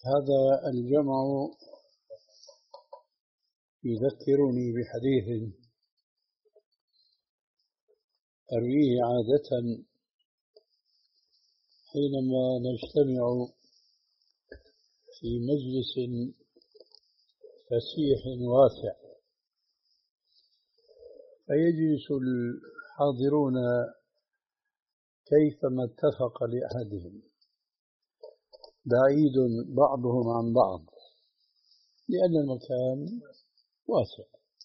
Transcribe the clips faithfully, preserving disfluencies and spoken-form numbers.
هذا الجمع يذكرني بحديث أرويه عادة حينما نجتمع في مجلس فسيح واسع، فيجلس الحاضرون كيفما اتفق لأحدهم، بعيد بعضهم عن بعض لأن المكان واسع.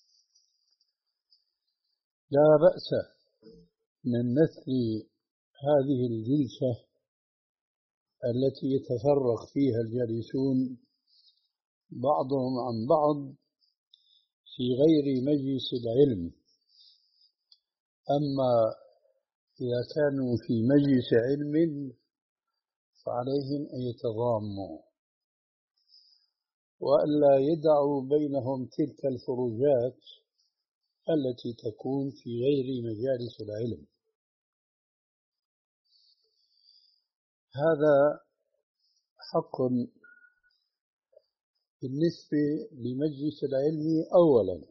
لا بأس من مثل هذه الجلسة التي يتفرق فيها الجالسون بعضهم عن بعض في غير مجلس العلم. أما إذا كانوا في مجلس علم فعليهم أن يتضاموا وألا يدعوا بينهم تلك الفروجات التي تكون في غير مجالس العلم. هذا حق بالنسبة لمجلس العلم أولا،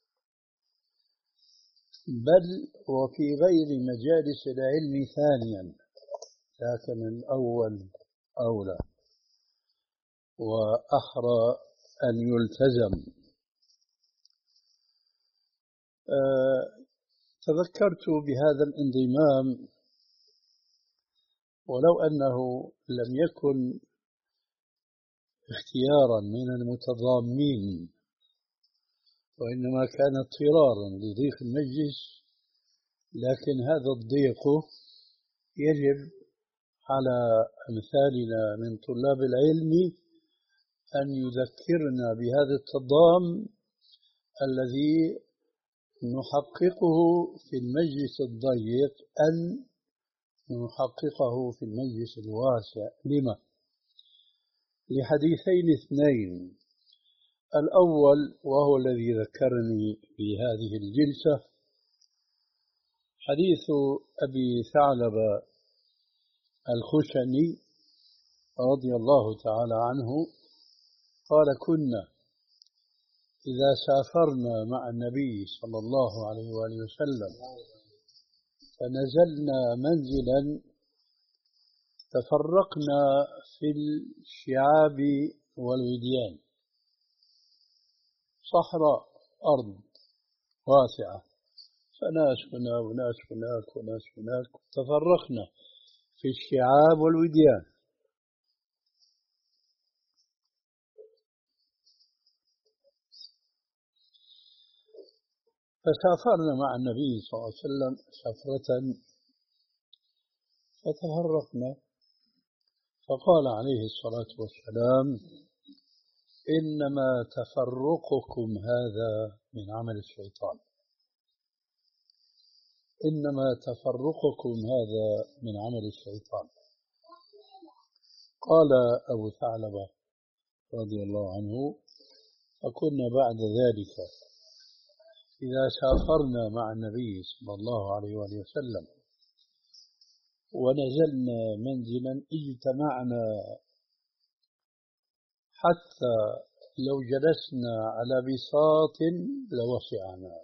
بل وفي غير مجالس العلم ثانيا، لكن الأول أولى وأحرى أن يلتزم. أه تذكرت بهذا الانضمام ولو أنه لم يكن اختيارا من المتضامين وإنما كان اضطرارا لضيق المجلس، لكن هذا الضيق يجب على أمثالنا من طلاب العلم أن يذكرنا بهذا التضام الذي نحققه في المجلس الضيق أن نحققه في المجلس الواسع. لما؟ لحديثين اثنين. الأول وهو الذي ذكرني في هذه الجلسة حديث أبي ثعلبة الخشني رضي الله تعالى عنه قال: كنا إذا سافرنا مع النبي صلى الله عليه وآله وسلم فنزلنا منزلا تفرقنا في الشعاب والوديان، صحراء أرض واسعة، فناس هنا وناس هناك وناس هناك، تفرقنا في الشعاب والوديان. فسافرنا مع النبي صلى الله عليه وسلم سفرة فتفرقنا، فقال عليه الصلاة والسلام: إنما تفرقكم هذا من عمل الشيطان، إنما تفرقكم هذا من عمل الشيطان. قال أبو ثعلبة رضي الله عنه: فكنا بعد ذلك إذا سافرنا مع النبي صلى الله عليه وآله وسلم ونزلنا منزلا اجتمعنا حتى لو جلسنا على بساط لوسعنا.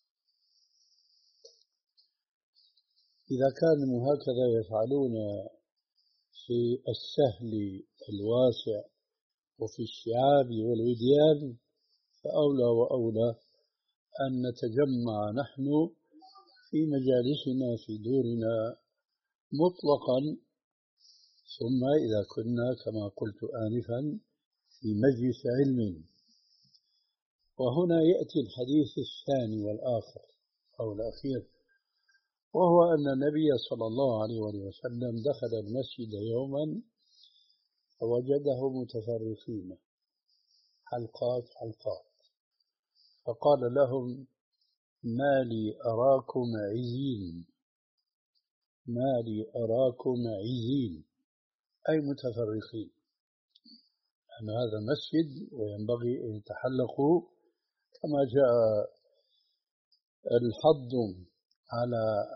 إذا كانوا هكذا يفعلون في السهل الواسع وفي الشعاب والوديان فأولى وأولى أن نتجمع نحن في مجالسنا في دورنا مطلقا، ثم إذا كنا كما قلت آنفا في مجلس علم. وهنا يأتي الحديث الثاني والآخر أو الأخير، وهو أن النبي صلى الله عليه وسلم دخل المسجد يوما فوجده متفرقين حلقات حلقات، فقال لهم: ما لي أراكم عزين، ما لي أراكم عزين، أي متفرقين، أن هذا مسجد وينبغي أن يتحلقوا كما جاء الحض على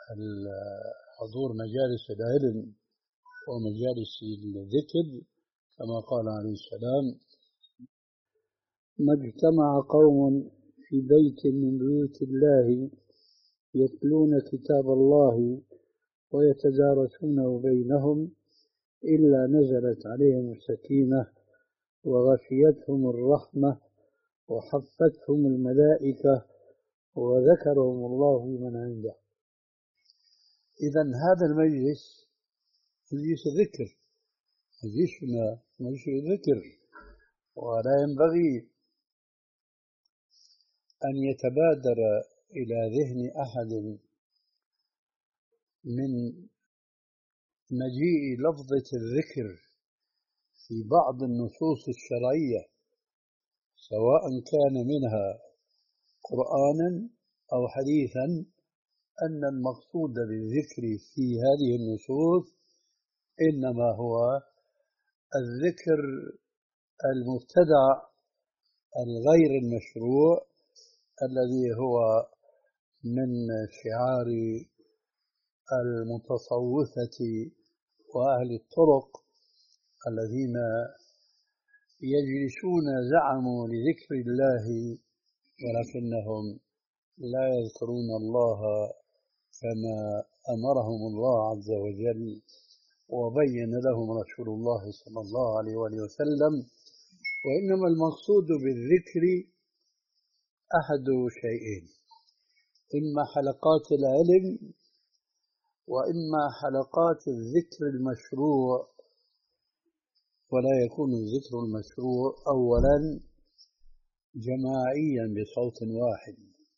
حضور مجالس العلم ومجالس الذكر، كما قال عليه السلام: ما اجتمع قوم في بيت من بيوت الله يتلون كتاب الله ويتدارسونه بينهم إلا نزلت عليهم السكينة وغشيتهم الرحمة وحفتهم الملائكة وذكرهم الله بمن عنده. إذا هذا المجلس مجلس ذكر، مجلسنا مجلس ذكر، ولا ينبغي أن يتبادر إلى ذهن أحد من مجيء لفظة الذكر في بعض النصوص الشرعية، سواء كان منها قرآنا أو حديثا، أن المقصود بالذكر في هذه النصوص إنما هو الذكر المبتدع الغير المشروع الذي هو من شعار المتصوفة وأهل الطرق الذين يجلسون زعموا لذكر الله ولكنهم لا يذكرون الله كما أمرهم الله عز وجل وبين لهم رسول الله صلى الله عليه وآله وسلم. وإنما المقصود بالذكر أحد شيئين: إما حلقات العلم، وإما حلقات الذكر المشروع. ولا يكون الذكر المشروع أولا جماعيا بصوت واحد،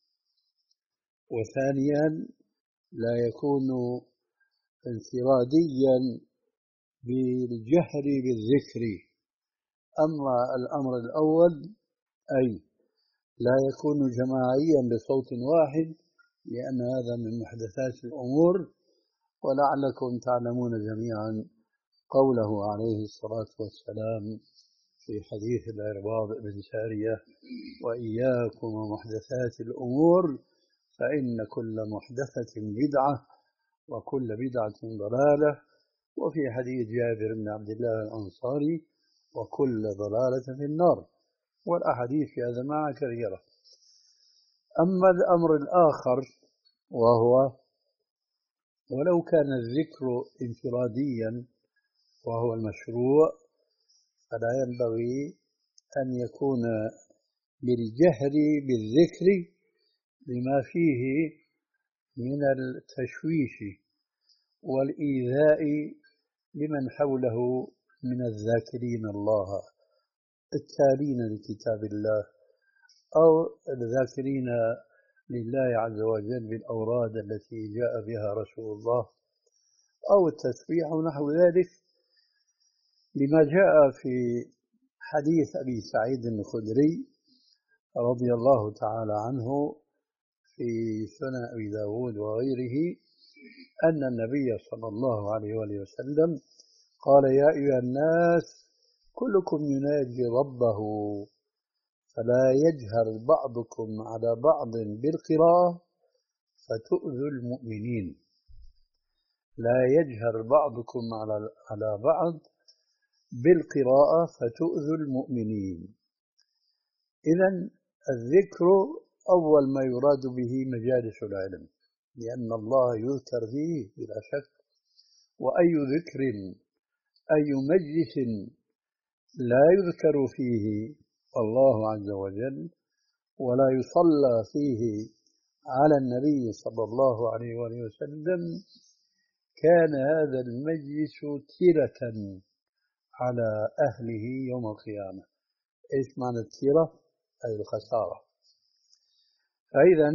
وثانيا لا يكون انفراديا بالجهر بالذكر. أما الأمر الأول أي لا يكون جماعيا بصوت واحد، لأن هذا من محدثات الأمور. ولعلكم تعلمون جميعا قوله عليه الصلاة والسلام في حديث العرباض بن سارية: وإياكم ومحدثات الأمور فإن كل محدثة بدعة وكل بدعة ضلالة. وفي حديث جابر بن عبد الله الأنصاري: وكل ضلالة في النار. والأحاديث في هذا معنى كثيرة. أما الأمر الآخر وهو ولو كان الذكر انفراديا وهو المشروع، فلا ينبغي أن يكون بالجهر بالذكر لما فيه من التشويش والإيذاء لمن حوله من الذاكرين الله التالين لكتاب الله أو الذاكرين لله عز وجل بالأوراد التي جاء بها رسول الله، أو التسبيح ونحو ذلك، لما جاء في حديث أبي سعيد الخدري رضي الله تعالى عنه في سنن أبي داود وغيره أن النبي صلى الله عليه وآله وسلم قال: يا أيها الناس كلكم يناجي ربه فلا يجهر بعضكم على بعض بالقراءة فتؤذوا المؤمنين. لا يجهر بعضكم على على بعض بالقراءة فتؤذوا المؤمنين. إذن الذكر أول ما يراد به مجالس العلم، لأن الله يذكر فيه بلا شك. وأي ذكر أي مجلس لا يذكر فيه الله عز وجل ولا يصلى فيه على النبي صلى الله عليه وآله وسلم كان هذا المجلس تيرة على أهله يوم القيامة. إيش معنى التيرة؟ أي الخسارة. فإذا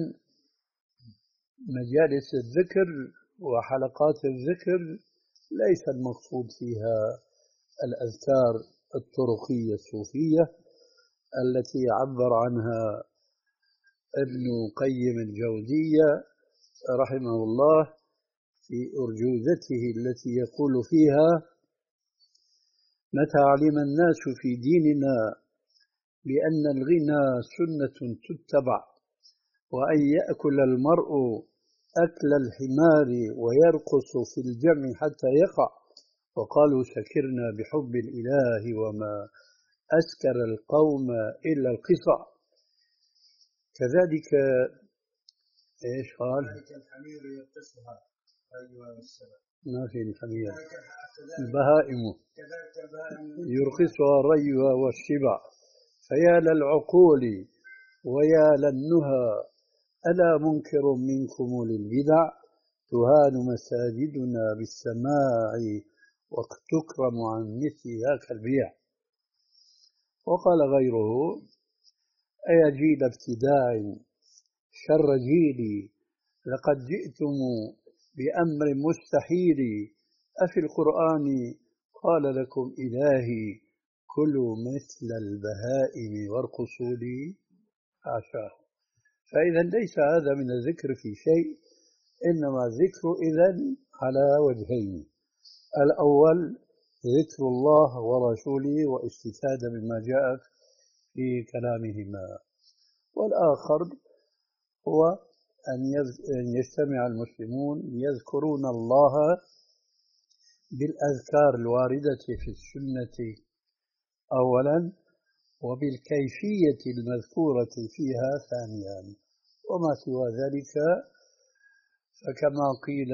مجالس الذكر وحلقات الذكر ليس المقصود فيها الأذكار الطرقية الصوفية التي عبر عنها ابن قيم الجوزية رحمه الله في أرجوزته التي يقول فيها: متى علم الناس في ديننا بأن الغنى سنة تتبع، وأن يأكل المرء أكل الحمار ويرقص في الجمع حتى يقع، وقالوا سكرنا بحب الإله وما أسكر القوم إلا القصع. كذلك إيش قال؟ الحمير يقصها أيوة السبع. ما في الحمير البهائم يرقصها ريها والشبع. فيا للعقول ويا للنهى ألا منكر منكم للبدع تهان مساجدنا بالسماع وتكرم عن مثل ذاك البيع. وقال غيره أيا جيل ابتداع شر جيلي لقد جئتم بأمر مستحيل أفي القرآن قال لكم إلهي كلوا مثل البهائم وارقصوا لي حاشاه. فإذا ليس هذا من الذكر في شيء، إنما الذكر إذن على وجهين: الأول ذكر الله ورسوله واستفادة مما جاء في كلامهما، والآخر هو أن يجتمع المسلمون يذكرون الله بالأذكار الواردة في السنة أولا، وبالكيفية المذكورة فيها ثانيا. وما سوى ذلك فكما قيل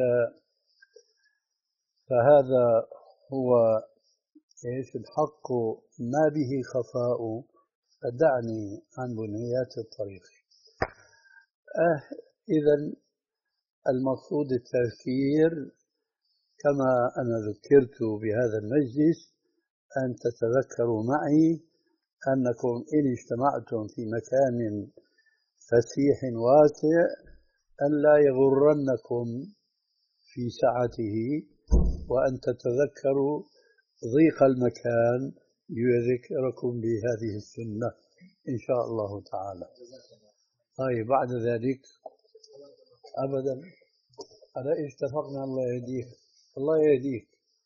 فهذا هو إيش الحق ما به خفاء، فدعني عن بنيات الطريق. أه إذا المقصود التذكير كما أنا ذكرت بهذا المجلس أن تتذكروا معي أنكم إن اجتمعتم في مكان فسيح واسع أن لا يغرنكم في سعته، وأن تتذكروا ضيق المكان ليذكركم بهذه السنة إن شاء الله تعالى. طيب بعد ذلك أبدا على إيش اتفقنا؟ الله يهديك الله يهديك.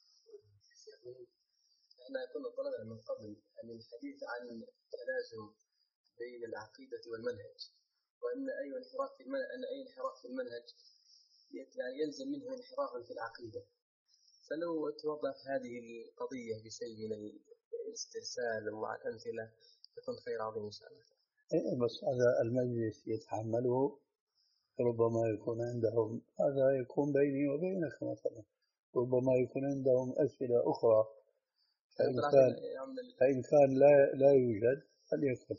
احنا كنا طلبنا من قبل أن الحديث عن التلازم بين العقيدة والمنهج، وأن أي انحراف في المنهج أن أي انحراف في المنهج يعني يلزم منه انحرافا في العقيدة. فلو توضح هذه القضية بشيء من الاسترسال مع الأمثلة يكون خير عظيم إن شاء الله. إيه بس هذا المجلس يتحمله، ربما يكون عندهم هذا يكون بيني وبينك مثلا، ربما يكون عندهم أسئلة أخرى، فإن كان فإن كان لا لا يوجد فليكن.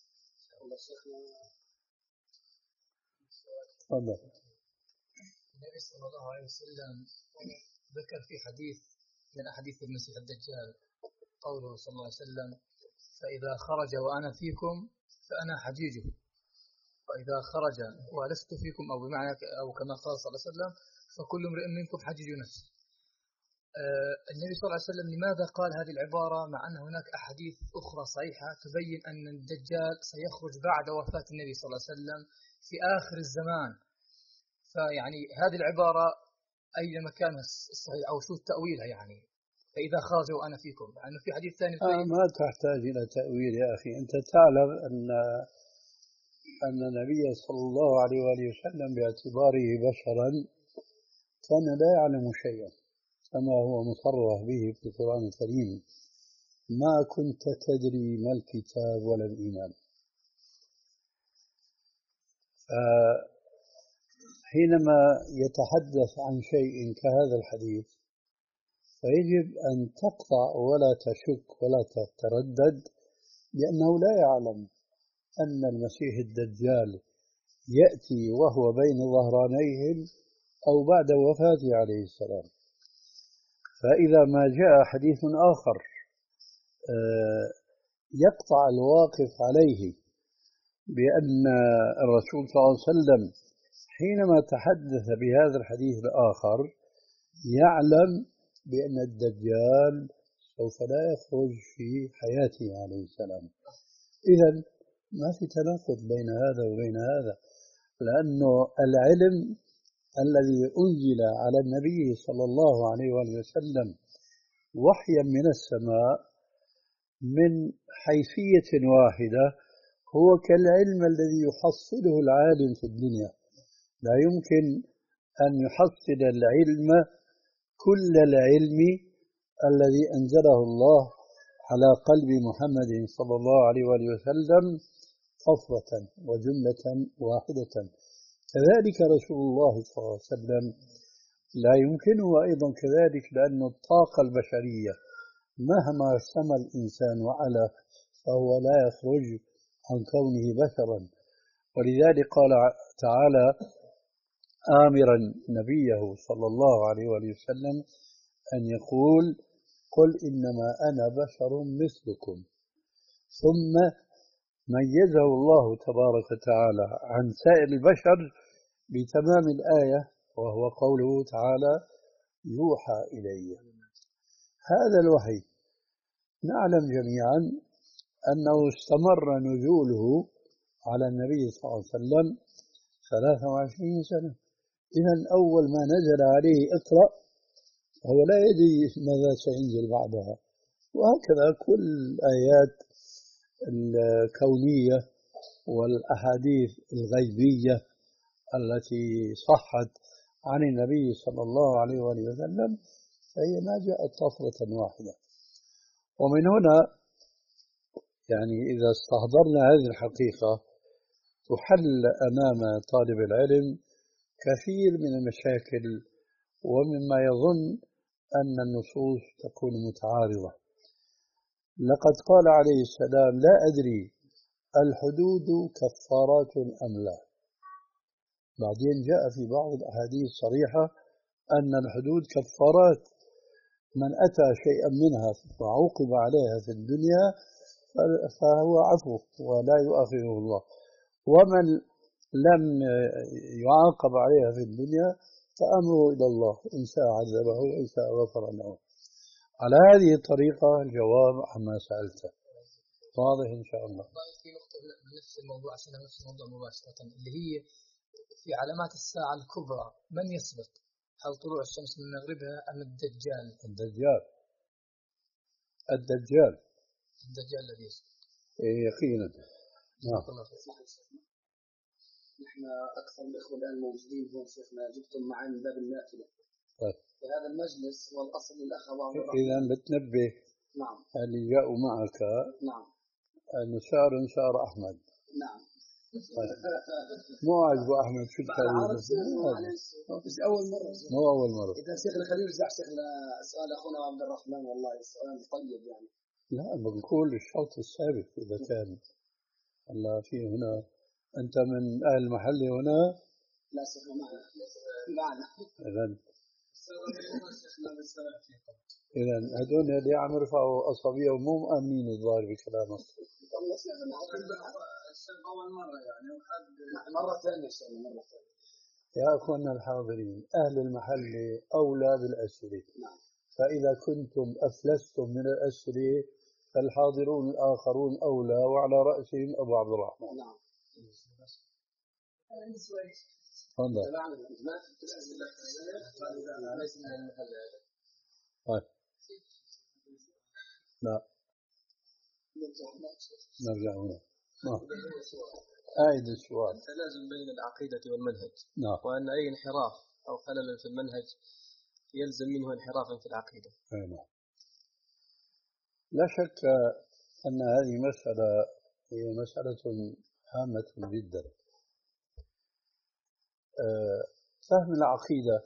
تفضل. النبي صلى الله عليه وسلم ذكر في حديث من أحاديث المسيح الدجال قوله صلى الله عليه وسلم: فإذا خرج وأنا فيكم فأنا حجيجه، وإذا خرج ولست فيكم أو بمعنى أو كما قال صلى الله عليه وسلم فكل امرئ منكم حجيج نفسه. آه النبي صلى الله عليه وسلم لماذا قال هذه العبارة مع أن هناك أحاديث أخرى صحيحة تبين أن الدجال سيخرج بعد وفاة النبي صلى الله عليه وسلم في آخر الزمان؟ فيعني هذه العبارة أي مكانها الصحيح أو شو تأويلها؟ يعني فإذا خرج وأنا فيكم، يعني في حديث ثاني آه ما تحتاج إلى تأويل يا أخي. أنت تعلم أن أن النبي صلى الله عليه وآله وسلم باعتباره بشرا كان لا يعلم شيئا كما هو مصرح به في القرآن الكريم: ما كنت تدري ما الكتاب ولا الإيمان. حينما يتحدث عن شيء كهذا الحديث فيجب أن تقطع ولا تشك ولا تتردد، لأنه لا يعلم أن المسيح الدجال يأتي وهو بين ظهرانيهم أو بعد وفاته عليه السلام. فإذا ما جاء حديث آخر يقطع الواقف عليه بأن الرسول صلى الله عليه وسلم حينما تحدث بهذا الحديث الآخر يعلم بأن الدجال سوف لا يخرج في حياته عليه السلام. إذن ما في تناقض بين هذا وبين هذا، لأنه العلم الذي أنزل على النبي صلى الله عليه وسلم وحيا من السماء من حيثية واحدة هو كالعلم الذي يحصله العالم في الدنيا. لا يمكن أن يحصل العلم كل العلم الذي أنزله الله على قلب محمد صلى الله عليه وآله وسلم صفوة وجملة واحدة. كذلك رسول الله صلى الله عليه وسلم لا يمكنه أيضا كذلك، لأن الطاقة البشرية مهما سمى الإنسان وعلى فهو لا يخرج عن كونه بشرا. ولذلك قال تعالى آمرا نبيه صلى الله عليه وآله وسلم أن يقول قل إنما أنا بشر مثلكم. ثم ميزه الله تبارك وتعالى عن سائر البشر بتمام الآية، وهو قوله تعالى يوحى إلي. هذا الوحي نعلم جميعا أنه استمر نزوله على النبي صلى الله عليه وسلم ثلاث وعشرين سنة. إذا أول ما نزل عليه اقرأ هو لا يدري ماذا سينزل بعدها. وهكذا كل الآيات الكونية والأحاديث الغيبية التي صحت عن النبي صلى الله عليه وآله وسلم فهي ما جاءت طفرة واحدة. ومن هنا يعني إذا استحضرنا هذه الحقيقة تحل أمام طالب العلم كثير من المشاكل ومما يظن أن النصوص تكون متعارضة. لقد قال عليه السلام لا أدري الحدود كفارات أم لا. بعدين جاء في بعض الأحاديث صريحة أن الحدود كفارات، من أتى شيئا منها وعوقب عليها في الدنيا فهو عفو ولا يؤاخذه الله، ومن لم يعاقب عليها في الدنيا فأمره إلى الله إن شاء عذبه وإن شاء غفر له. على هذه الطريقة الجواب عما سألته واضح إن شاء الله. في نقطة بنفس الموضوع عشان نفس الموضوع مباشرة اللي هي في علامات الساعة الكبرى من يسبق؟ هل طلوع الشمس من مغربها أم الدجال؟ الدجال الدجال الدجال الذي يسبق. إيه يقينا. نعم. نحن أكثر الإخوة الآن موجودين هون شيخنا جبتم معنا من باب النافلة. طيب. في هذا المجلس والأصل للأخوات. إذا بتنبه. نعم. اللي جاءوا معك. نعم. أن شعر شعر أحمد. نعم. طيب. مو عجبه أحمد شو التاريخ؟ مش أول مرة. مو أول مرة. إذا شيخنا خلينا نرجع شيخنا سؤال أخونا عبد الرحمن، والله سؤال طيب يعني. لا بنقول الشوط السابق إذا كان الله في هنا أنت من أهل المحل هنا. لا شيخنا معنا معنا. إذا إذا هذول اللي عم يرفعوا أصابعهم ومو مؤمنين الظاهر بكلامك. أول مرة يعني مرة ثانية مرة ثانية. يا أخواننا الحاضرين أهل المحل أولى بالأسئلة. نعم. فإذا كنتم أفلستم من الأسئلة فالحاضرون الآخرون أولى وعلى رأسهم أبو عبد الرحمن. نعم. تفضل. طيب. لا نرجع هنا. أعيد السؤال. التلازم بين العقيدة والمنهج. نعم. وأن أي انحراف أو خلل في المنهج يلزم منه انحرافا في العقيدة. نعم. لا شك أن هذه مسألة هي مسألة هامة جدا. فهم العقيدة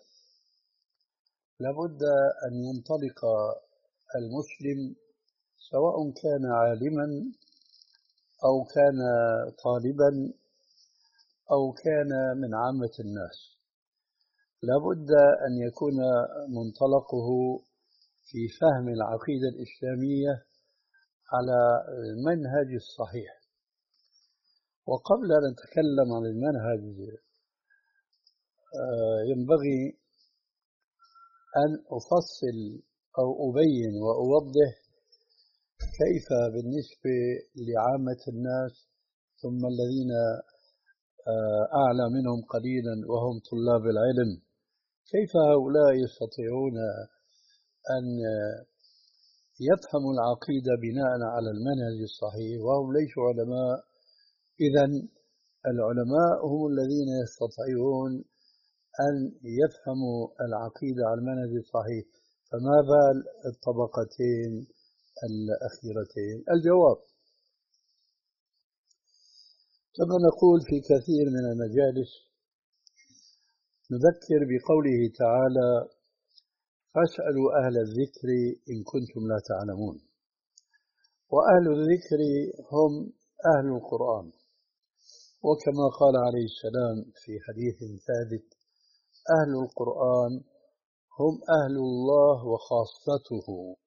لابد أن ينطلق المسلم سواء كان عالما أو كان طالبا أو كان من عامة الناس، لابد أن يكون منطلقه في فهم العقيدة الإسلامية على المنهج الصحيح. وقبل أن نتكلم عن المنهج ينبغي أن أفصل أو أبين وأوضح كيف بالنسبة لعامة الناس ثم الذين أعلى منهم قليلا وهم طلاب العلم، كيف هؤلاء يستطيعون أن يفهموا العقيدة بناء على المنهج الصحيح وهم ليسوا علماء. إذن العلماء هم الذين يستطيعون أن يفهموا العقيدة على المنهج الصحيح. فما بال الطبقتين الأخيرتين؟ الجواب: كما نقول في كثير من المجالس، نذكر بقوله تعالى: فاسألوا أهل الذكر إن كنتم لا تعلمون. وأهل الذكر هم أهل القرآن، وكما قال عليه السلام في حديث ثابت: أهل القرآن هم أهل الله وخاصته.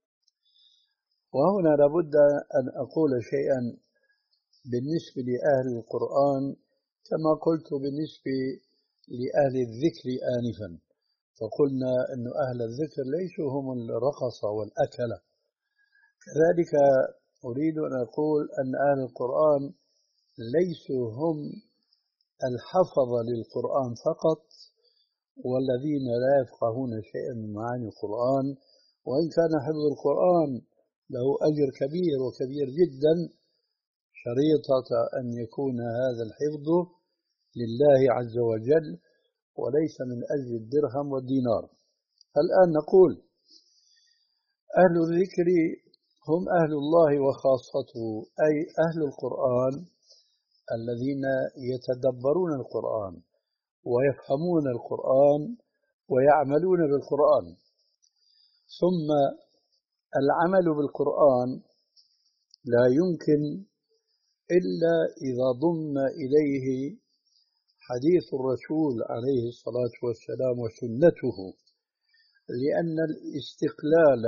وهنا لابد أن أقول شيئا بالنسبة لأهل القرآن كما قلت بالنسبة لأهل الذكر آنفا، فقلنا أن أهل الذكر ليسوا هم الرقصة والأكلة. كذلك أريد أن أقول أن أهل القرآن ليسوا هم الحفظة للقرآن فقط والذين لا يفقهون شيئا من معاني القرآن، وإن كان حفظ القرآن له أجر كبير وكبير جدا، شريطة أن يكون هذا الحفظ لله عز وجل وليس من أجل الدرهم والدينار. الآن نقول: أهل الذكر هم أهل الله وخاصته، أي أهل القرآن الذين يتدبرون القرآن ويفهمون القرآن ويعملون بالقرآن. ثم العمل بالقرآن لا يمكن إلا إذا ضم إليه حديث الرسول عليه الصلاة والسلام وسنته، لأن الاستقلال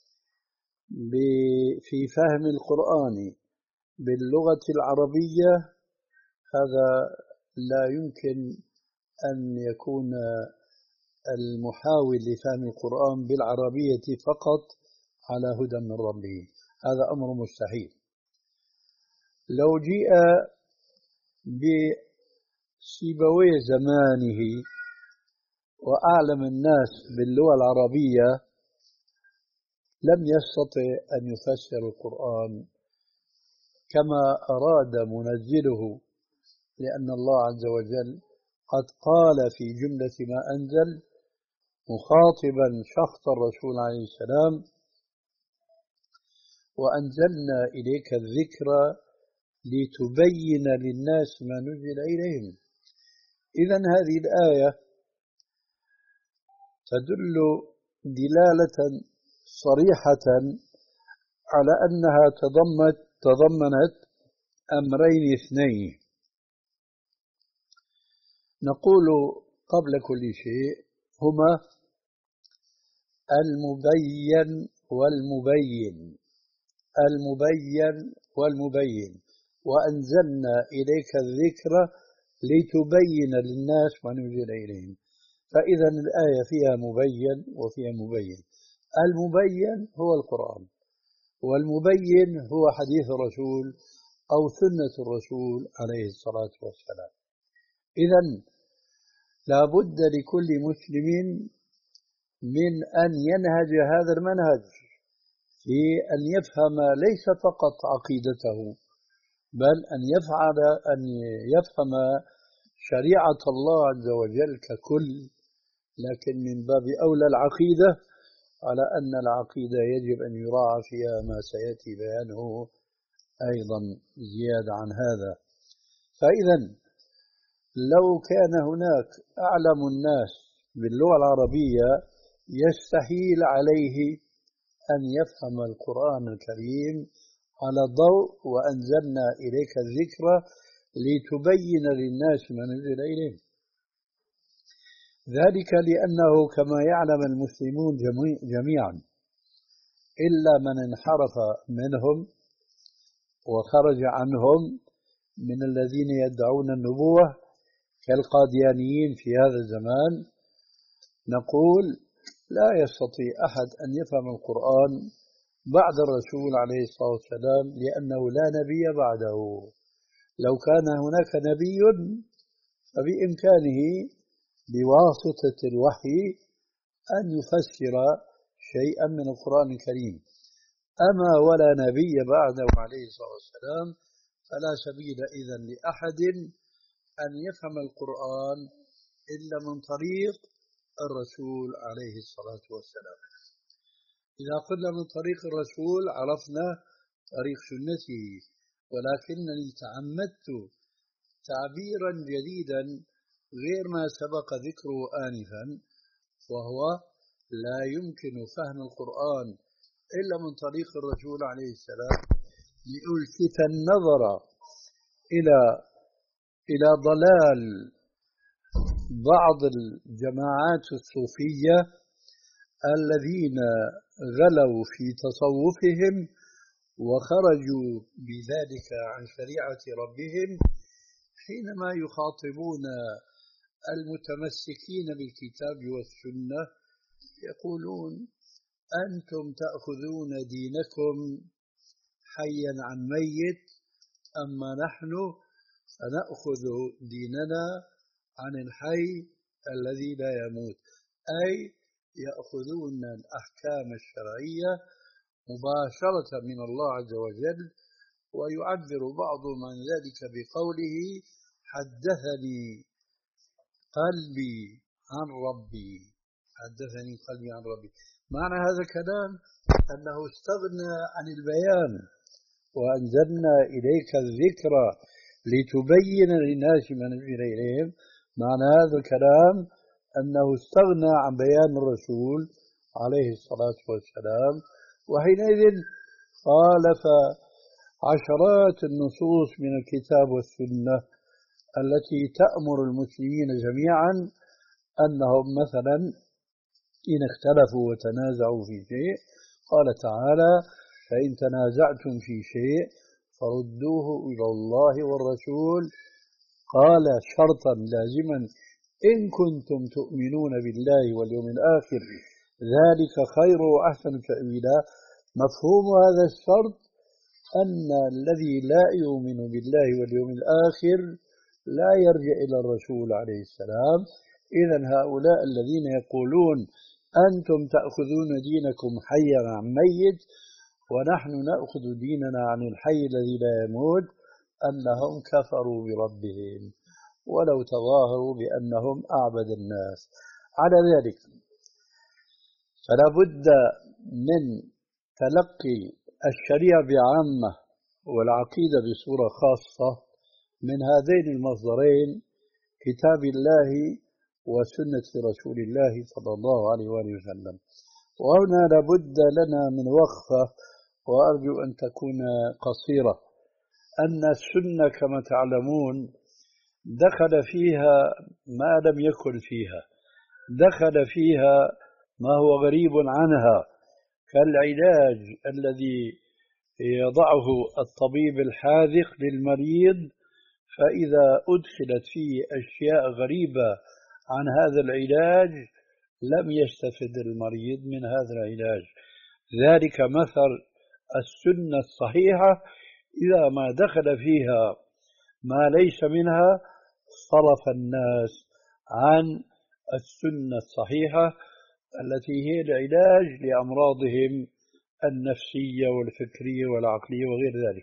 في فهم القرآن باللغة العربية هذا لا يمكن أن يكون المحاول لفهم القرآن بالعربية فقط على هدى من ربه، هذا أمر مستحيل. لو جيء بسيبوي زمانه وأعلم الناس باللغة العربية لم يستطع أن يفسر القرآن كما أراد منزله، لأن الله عز وجل قد قال في جملة ما أنزل مخاطبا شخص الرسول عليه السلام: وأنزلنا إليك الذكر لتبين للناس ما نزل إليهم. إذن هذه الآية تدل دلالة صريحة على أنها تضمت تضمنت أمرين اثنين. نقول قبل كل شيء هما المبين والمبين، المبين والمبين، وأنزلنا إليك الذكر لتبين للناس ما نزل إليهم. فإذا الآية فيها مبين وفيها مبين. المبين هو القرآن، والمبين هو حديث الرسول أو سنة الرسول عليه الصلاة والسلام. إذن لا بد لكل مسلم من أن ينهج هذا المنهج في أن يفهم ليس فقط عقيدته، بل أن يفعل أن يفهم شريعة الله عز وجل ككل، لكن من باب أولى العقيدة، على أن العقيدة يجب أن يراعى فيها ما سيأتي بيانه أيضا زيادة عن هذا. فإذا لو كان هناك أعلم الناس باللغة العربية يستحيل عليه أن يفهم القرآن الكريم على ضوء وأنزلنا إليك الذكر لتبين للناس ما نزل إليهم. ذلك لأنه كما يعلم المسلمون جميعا إلا من انحرف منهم وخرج عنهم من الذين يدعون النبوة كالقاديانيين في هذا الزمان، نقول لا يستطيع أحد أن يفهم القرآن بعد الرسول عليه الصلاة والسلام، لأنه لا نبي بعده. لو كان هناك نبي فبإمكانه بواسطة الوحي أن يفسر شيئا من القرآن الكريم، أما ولا نبي بعده عليه الصلاة والسلام فلا سبيل إذن لأحد أن يفهم القرآن إلا من طريق الرسول عليه الصلاة والسلام. إذا قلنا من طريق الرسول عرفنا طريق سنته، ولكنني تعمدت تعبيرا جديدا غير ما سبق ذكره آنفا، وهو لا يمكن فهم القرآن إلا من طريق الرسول عليه السلام، لألفت النظر إلى إلى ضلال بعض الجماعات الصوفية الذين غلوا في تصوفهم وخرجوا بذلك عن شريعة ربهم، حينما يخاطبون المتمسكين بالكتاب والسنة يقولون: أنتم تأخذون دينكم حيا عن ميت، أما نحن فنأخذ ديننا عن الحي الذي لا يموت، أي يأخذون الأحكام الشرعية مباشرة من الله عز وجل. ويعبر بعض من ذلك بقوله: حدثني قلبي عن ربي، حدثني قلبي عن ربي. معنى هذا الكلام أنه استغنى عن البيان، وأنزلنا إليك الذكر لتبين للناس ما نزل إليهم. معنى هذا الكلام أنه استغنى عن بيان الرسول عليه الصلاة والسلام، وحينئذ خالف عشرات النصوص من الكتاب والسنة التي تأمر المسلمين جميعا أنهم مثلا إن اختلفوا وتنازعوا في شيء، قال تعالى: فإن تنازعتم في شيء فردوه إلى الله والرسول، قال شرطا لازما: إن كنتم تؤمنون بالله واليوم الآخر ذلك خير وأحسن تأويلا. مفهوم هذا الشرط أن الذي لا يؤمن بالله واليوم الآخر لا يرجع إلى الرسول عليه السلام. إذن هؤلاء الذين يقولون: أنتم تأخذون دينكم حيا عن ميت ونحن نأخذ ديننا عن الحي الذي لا يموت، أنهم كفروا بربهم ولو تظاهروا بأنهم أعبد الناس. على ذلك فلا بد من تلقي الشريعة بعامة والعقيدة بصورة خاصة من هذين المصدرين: كتاب الله وسنة رسول الله صلى الله عليه وآله وسلم. وهنا لابد لنا من وقفة، وأرجو أن تكون قصيرة. أن السنة كما تعلمون دخل فيها ما لم يكن فيها، دخل فيها ما هو غريب عنها، كالعلاج الذي يضعه الطبيب الحاذق للمريض، فإذا أدخلت فيه أشياء غريبة عن هذا العلاج لم يستفد المريض من هذا العلاج. ذلك مثل السنة الصحيحة، إذا ما دخل فيها ما ليس منها صرف الناس عن السنة الصحيحة التي هي العلاج لأمراضهم النفسية والفكرية والعقلية وغير ذلك.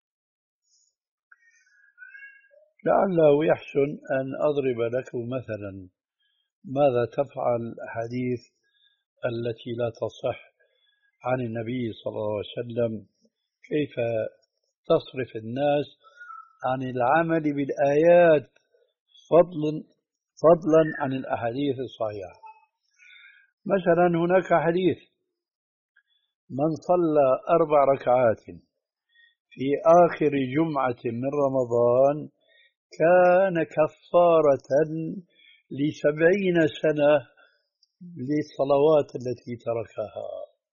لعله يحسن أن أضرب لكم مثلا ماذا تفعل حديث التي لا تصح عن النبي صلى الله عليه وسلم، كيف تصرف الناس عن العمل بالآيات فضلا فضلا عن الأحاديث الصحيحة. مثلا هناك حديث: من صلى أربع ركعات في آخر جمعة من رمضان كان كفارة لسبعين سنة للصلوات التي تركها.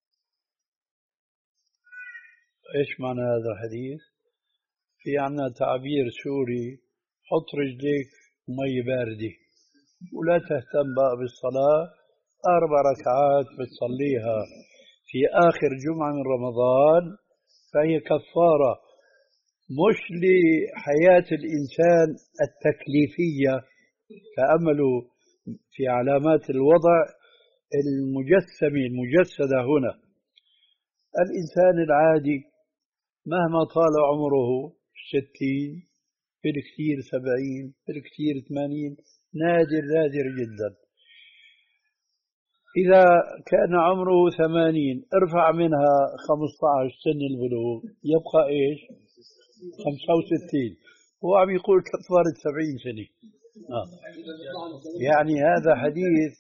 إيش معنى هذا الحديث؟ في عنا تعبير سوري: حط رجليك مي باردة ولا تهتم بقى بالصلاة، أربع ركعات بتصليها في آخر جمعة من رمضان فهي كفارة مش لحياة الإنسان التكليفية. تأملوا في علامات الوضع المجسمة المجسدة هنا. الإنسان العادي مهما طال عمره ستين، بالكثير سبعين، بالكثير ثمانين، نادر نادر جدا. إذا كان عمره ثمانين ارفع منها خمسة عشر سن البلوغ يبقى إيش؟ خمسة وستين. هو عم يقول كفارة سبعين سنة. آه. يعني هذا حديث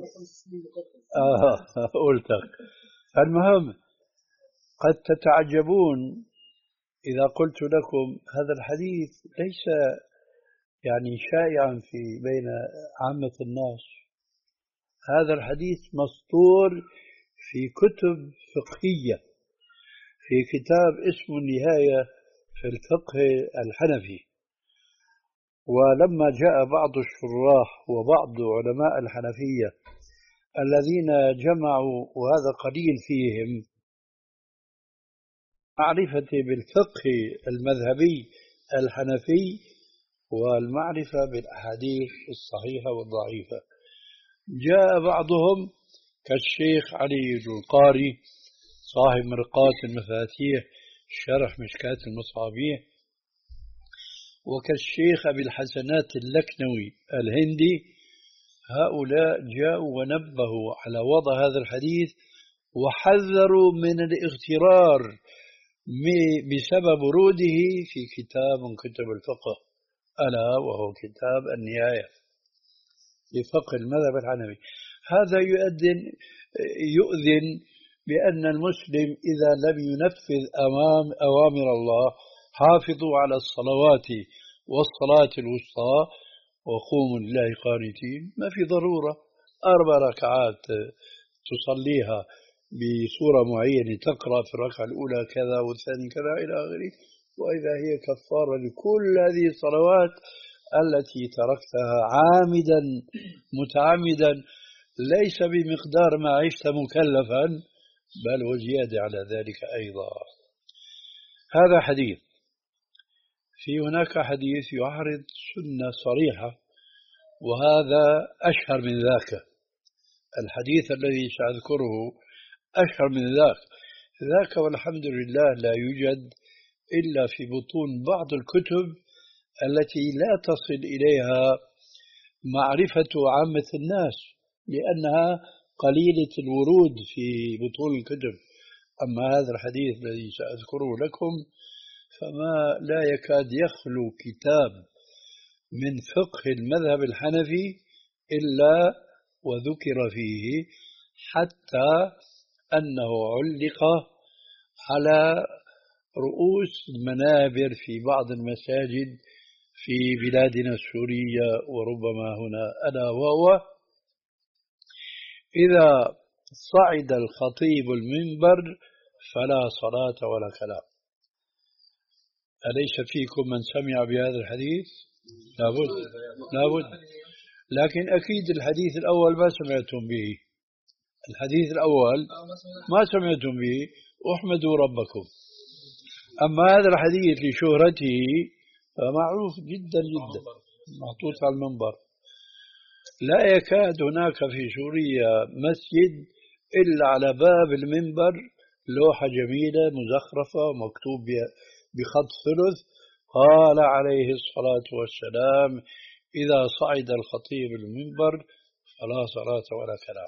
آه قلتك. المهم قد تتعجبون إذا قلت لكم هذا الحديث ليس يعني شائعا في بين عامة الناس. هذا الحديث مسطور في كتب فقهية، في كتاب اسمه النهاية في الفقه الحنفي. ولما جاء بعض الشراح وبعض علماء الحنفية الذين جمعوا، وهذا قليل فيهم، معرفة بالفقه المذهبي الحنفي والمعرفة بالأحاديث الصحيحة والضعيفة، جاء بعضهم كالشيخ علي القاري صاحب مرقات المفاتيح شرح مشكاة المصابيح، وكالشيخ أبي الحسنات اللكنوي الهندي. هؤلاء جاءوا ونبهوا على وضع هذا الحديث وحذروا من الاغترار بسبب وروده في كتاب من كتب الفقه، ألا وهو كتاب النهاية في فقه المذهب الحنفي. هذا يؤذن يؤذن بأن المسلم إذا لم ينفذ أمام أوامر الله، حافظوا على الصلوات والصلاة الوسطى وقوموا لله قانتين، ما في ضرورة أربع ركعات تصليها بصورة معينة، تقرأ في الركعة الأولى كذا والثانية كذا إلى آخره، وإذا هي كفارة لكل هذه الصلوات التي تركتها عامدا متعمدا، ليس بمقدار ما عشت مكلفا، بل وزيادة على ذلك أيضا. هذا حديث. في هناك حديث يعرض سنة صريحة، وهذا أشهر من ذاك. الحديث الذي سأذكره أشهر من ذاك. ذاك والحمد لله لا يوجد إلا في بطون بعض الكتب التي لا تصل إليها معرفة عامة الناس، لأنها قليلة الورود في بطون الكتب. أما هذا الحديث الذي سأذكره لكم فما لا يكاد يخلو كتاب من فقه المذهب الحنفي إلا وذكر فيه، حتى أنه علق على رؤوس المنابر في بعض المساجد في بلادنا السورية وربما هنا، ألا وهو: إذا صعد الخطيب المنبر فلا صلاة ولا كلام. أليس فيكم من سمع بهذا الحديث؟ لابد لابد لكن أكيد الحديث الأول ما سمعتم به. الحديث الأول ما سمعتم به، احمدوا ربكم. أما هذا الحديث لشهرته فمعروف جدا جدا، محطوط على المنبر. لا يكاد هناك في سوريا مسجد إلا على باب المنبر لوحة جميلة مزخرفة مكتوب بخط ثلث: قال عليه الصلاة والسلام: إذا صعد الخطيب المنبر فلا صلاة ولا كلام.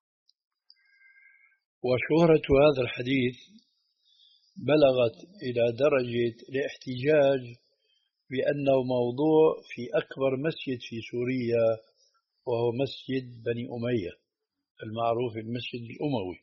وشهرة هذا الحديث بلغت إلى درجة الاحتجاج بأنه موضوع في أكبر مسجد في سوريا، وهو مسجد بني أمية المعروف المسجد الأموي.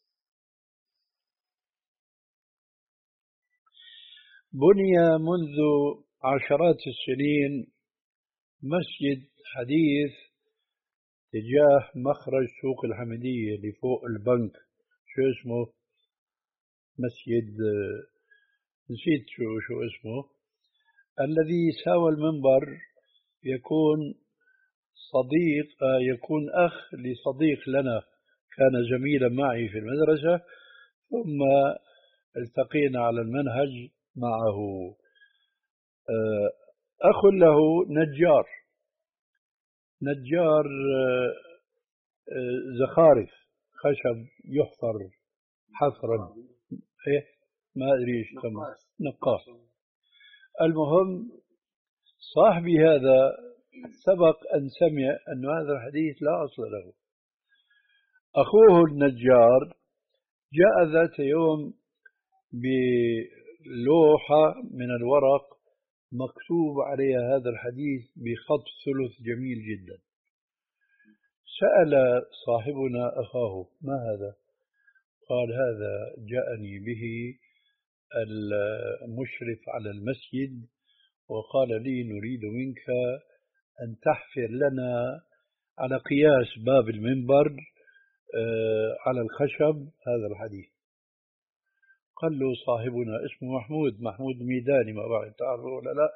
بني منذ عشرات السنين مسجد حديث تجاه مخرج سوق الحمدية اللي فوق البنك، شو اسمه؟ مسجد نسيت شو شو اسمه، الذي ساوى المنبر يكون صديق يكون أخ لصديق لنا كان زميلا معي في المدرسة، ثم التقينا على المنهج معه. أخ له نجار نجار زخارف خشب يحفر حفرا، إيه ما أدري إيش نقاش. المهم صاحبي هذا سبق أن سمع أن هذا الحديث لا أصل له. أخوه النجار جاء ذات يوم بلوحة من الورق مكتوب عليها هذا الحديث بخط ثلث جميل جدا. سأل صاحبنا أخاه: ما هذا؟ قال: هذا جاءني به المشرف على المسجد وقال لي: نريد منك أن تحفر لنا على قياس باب المنبر على الخشب هذا الحديث. قال له صاحبنا اسمه محمود محمود ميداني، ما بعرف تعرفه ولا لا،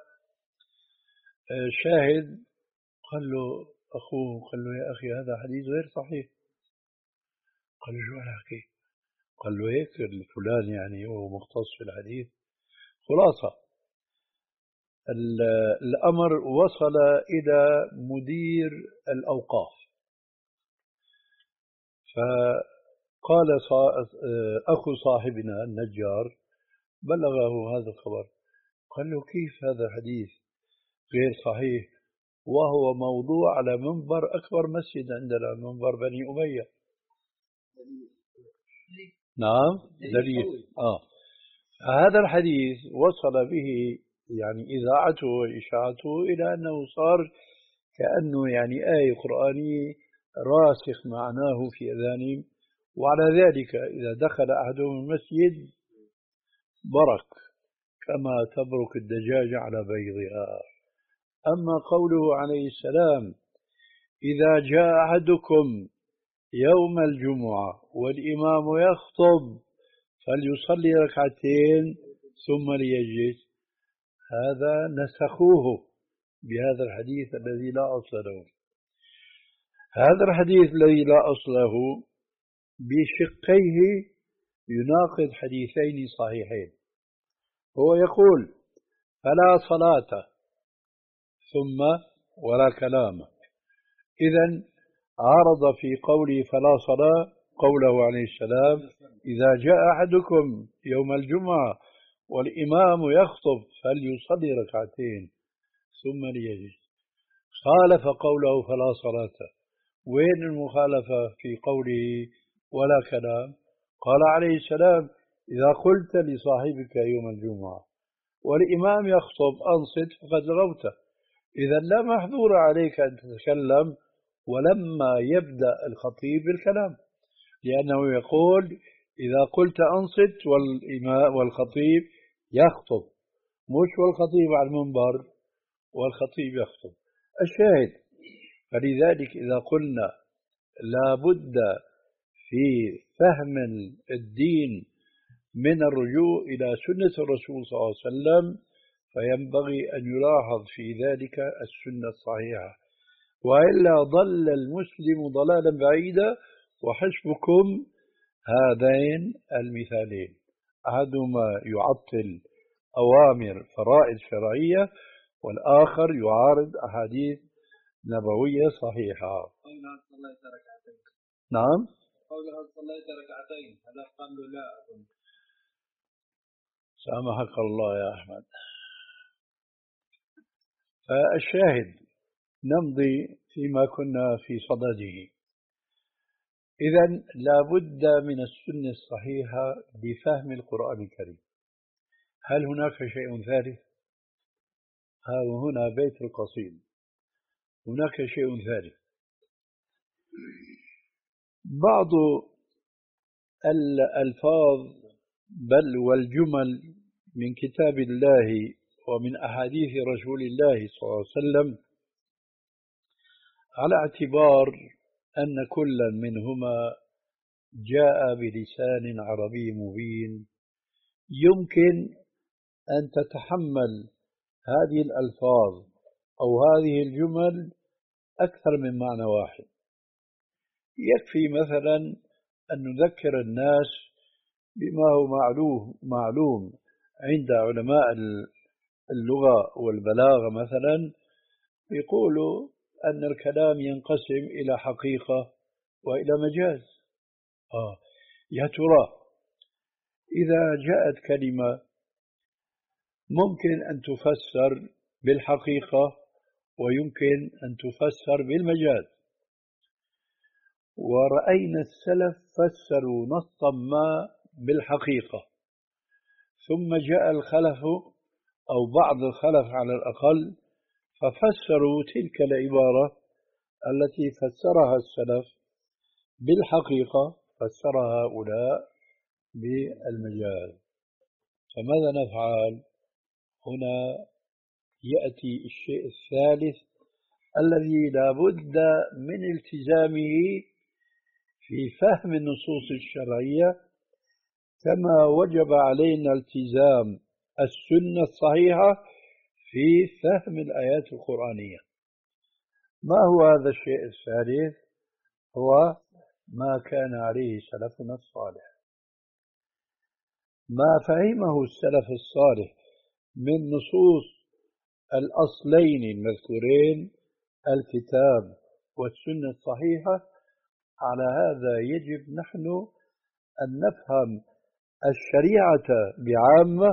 شاهد. قال له أخوه، قال له: يا أخي هذا حديث غير صحيح. قال له: شو الحكي؟ قال له: هيك الفلان يعني هو مختص في الحديث. خلاصة الأمر وصل إلى مدير الأوقاف، فقال أخو صاحبنا النجار بلغه هذا الخبر. قال له: كيف هذا حديث غير صحيح وهو موضوع على منبر أكبر مسجد عندنا، منبر بني أمية؟ نعم دليل. آه هذا الحديث وصل به يعني إذاعته وإشاعته إلى أنه صار كأنه يعني آية قرآنية راسخ معناه في أذانهم، وعلى ذلك إذا دخل أحدهم المسجد برك كما تبرك الدجاجة على بيضها. أما قوله عليه السلام: إذا جاء أحدكم يوم الجمعة والإمام يخطب فليصلي ركعتين ثم ليجلس، هذا نسخوه بهذا الحديث الذي لا أصل له. هذا الحديث الذي لا أصل له بشقيه يناقض حديثين صحيحين. هو يقول: فلا صلاة ثم ولا كلام. إذن عارض في قوله فلا صلاة قوله عليه السلام: إذا جاء أحدكم يوم الجمعة والإمام يخطب فليصلي ركعتين ثم ليجلس. خالف قوله فلا صلاة. وين المخالفة في قوله ولا كلام؟ قال عليه السلام: إذا قلت لصاحبك يوم الجمعة والإمام يخطب أنصت فقد لغوته. إذا لا محظور عليك أن تتكلم ولما يبدأ الخطيب بالكلام، لأنه يقول إذا قلت أنصت والإمام والخطيب يخطب، مش والخطيب على المنبر والخطيب يخطب. الشاهد، فلذلك إذا قلنا لا بد في فهم الدين من الرجوع إلى سنة الرسول صلى الله عليه وسلم، فينبغي أن يلاحظ في ذلك السنة الصحيحة، وإلا ضل المسلم ضلالا بعيدا. وحسبكم هذين المثالين، أحدهما يعطل أوامر فرائض شرعية، والآخر يعارض أحاديث نبوية صحيحة. نعم. قولها صليت ركعتين هذا قال له لا أظن. سامحك الله يا أحمد. فالشاهد نمضي فيما كنا في صدده. إذن لا بد من السنة الصحيحة لفهم القرآن الكريم. هل هناك شيء ثالث؟ ها هنا بيت القصيد. هناك شيء ثالث. بعض الألفاظ بل والجمل من كتاب الله ومن أحاديث رسول الله صلى الله عليه وسلم على اعتبار أن كلا منهما جاء بلسان عربي مبين، يمكن أن تتحمل هذه الألفاظ أو هذه الجمل أكثر من معنى واحد. يكفي مثلا أن نذكر الناس بما هو معلوم معلوم عند علماء اللغة والبلاغة. مثلا يقولوا أن الكلام ينقسم إلى حقيقة وإلى مجاز. آه يا ترى إذا جاءت كلمة ممكن أن تفسر بالحقيقة ويمكن أن تفسر بالمجاز، ورأينا السلف فسروا نصا ما بالحقيقة، ثم جاء الخلف أو بعض الخلف على الأقل ففسروا تلك العبارة التي فسرها السلف بالحقيقة، فسرها هؤلاء بالمجاز. فماذا نفعل؟ هنا يأتي الشيء الثالث الذي لا بد من التزامه في فهم النصوص الشرعية، كما وجب علينا التزام السنة الصحيحة في فهم الآيات القرآنية. ما هو هذا الشيء الثالث؟ هو ما كان عليه سلفنا الصالح. ما فهمه السلف الصالح من نصوص الأصلين المذكورين الكتاب والسنة الصحيحة، على هذا يجب نحن أن نفهم الشريعة بعامة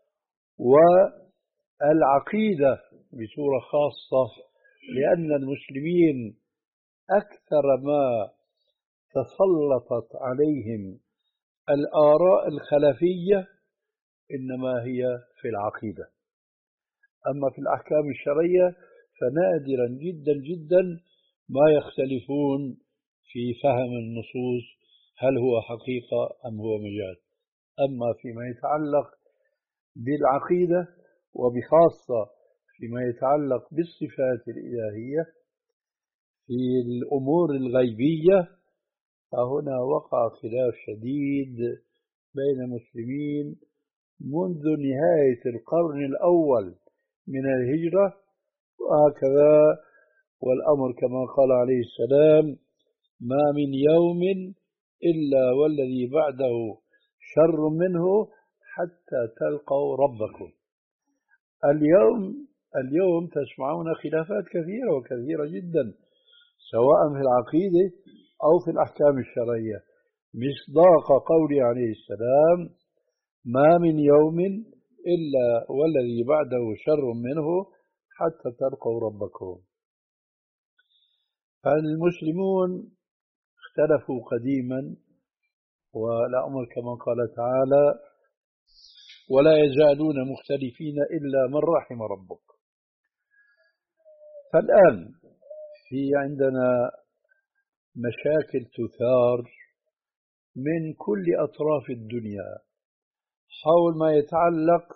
والعقيدة بصورة خاصة، لأن المسلمين أكثر ما تسلطت عليهم الآراء الخلفية إنما هي في العقيدة. أما في الأحكام الشرعية فنادرا جدا جدا ما يختلفون في فهم النصوص، هل هو حقيقة أم هو مجاز. أما فيما يتعلق بالعقيدة وبخاصة فيما يتعلق بالصفات الإلهية في الأمور الغيبية، فهنا وقع خلاف شديد بين المسلمين منذ نهاية القرن الأول من الهجرة، وهكذا والأمر كما قال عليه السلام: ما من يوم إلا والذي بعده شر منه حتى تلقوا ربكم. اليوم اليوم تسمعون خلافات كثيرة وكثيرة جدا، سواء في العقيدة أو في الأحكام الشرعية، مصداق قوله عليه السلام: ما من يوم إلا والذي بعده شر منه حتى تلقوا ربكم. فالمسلمون اختلفوا قديما، والأمر كما قال تعالى: ولا يزالون مختلفين إلا من رحم ربك. فالآن في عندنا مشاكل تثار من كل أطراف الدنيا حول ما يتعلق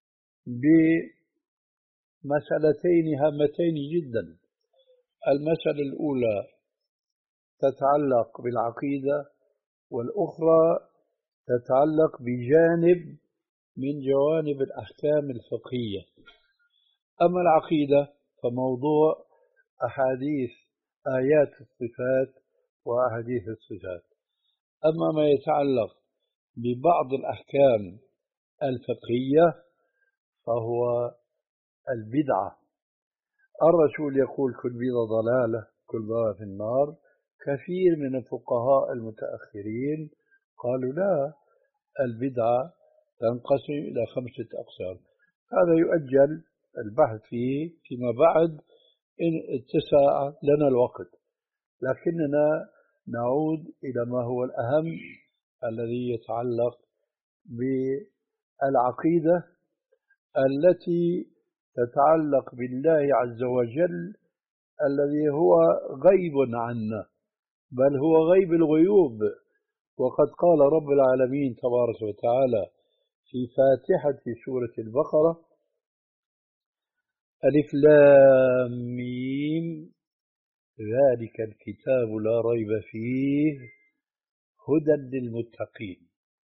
بمسألتين هامتين جدا. المسألة الأولى تتعلق بالعقيدة، والأخرى تتعلق بجانب من جوانب الأحكام الفقهية. أما العقيدة فموضوع أحاديث آيات الصفات وأحاديث الصفات. أما ما يتعلق ببعض الأحكام الفقهية فهو البدعة. الرسول يقول: كل بدعة ضلالة، كل ضلالة في النار. كثير من الفقهاء المتأخرين قالوا لا، البدعة تنقسم إلى خمسة أقسام. هذا يؤجل البحث فيه فيما بعد إن اتسع لنا الوقت، لكننا نعود إلى ما هو الأهم الذي يتعلق بالعقيدة التي تتعلق بالله عز وجل الذي هو غيب عنا، بل هو غيب الغيوب. وقد قال رب العالمين تبارك وتعالى في فاتحة سورة البقرة: ألف لام ميم ذلك الكتاب لا ريب فيه هدى للمتقين.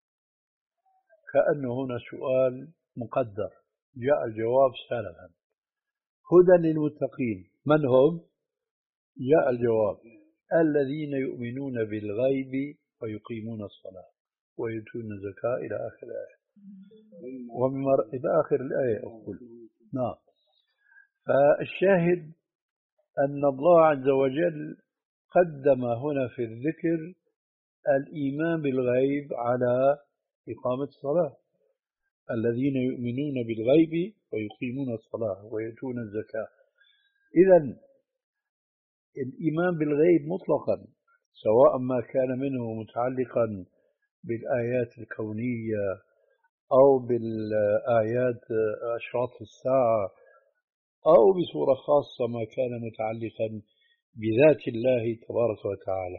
كأنه هنا سؤال مقدر، جاء الجواب سالفا. هدى للمتقين من هم؟ جاء الجواب: الذين يؤمنون بالغيب ويقيمون الصلاة ويؤتون الزكاة إلى آخر الآية، ومن إلى آخر الآية أقول. نعم. فالشاهد أن الله عز وجل قدم هنا في الذكر الإيمان بالغيب على إقامة الصلاة. الذين يؤمنون بالغيب ويقيمون الصلاة ويؤتون الزكاة. إذن الإيمان بالغيب مطلقا سواء ما كان منه متعلقا بالآيات الكونية أو بالآيات أشراط الساعة، أو بصورة خاصة ما كان متعلقا بذات الله تبارك وتعالى.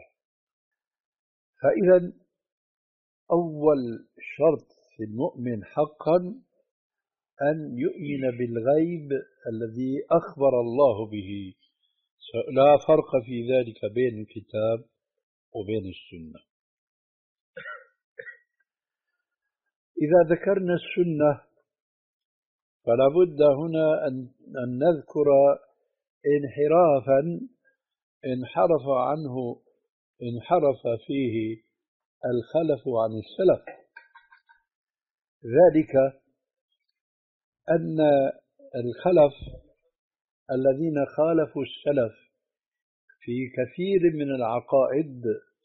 فإذا أول شرط في المؤمن حقا أن يؤمن بالغيب الذي أخبر الله به، لا فرق في ذلك بين الكتاب وبين السنة. إذا ذكرنا السنة فلا بد هنا أن نذكر انحرافا انحرف عنه انحرف فيه الخلف عن السلف، ذلك أن الخلف الذين خالفوا السلف في كثير من العقائد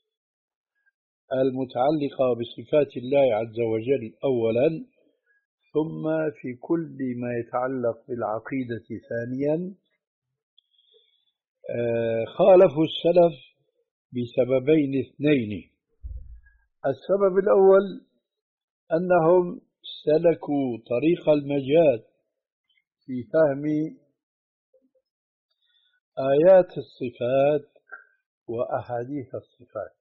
المتعلقة بصفات الله عز وجل أولا، ثم في كل ما يتعلق بالعقيدة ثانيا، خالفوا السلف بسببين اثنين. السبب الأول أنهم سلكوا طريق المجاز في فهم آيات الصفات وأحاديث الصفات،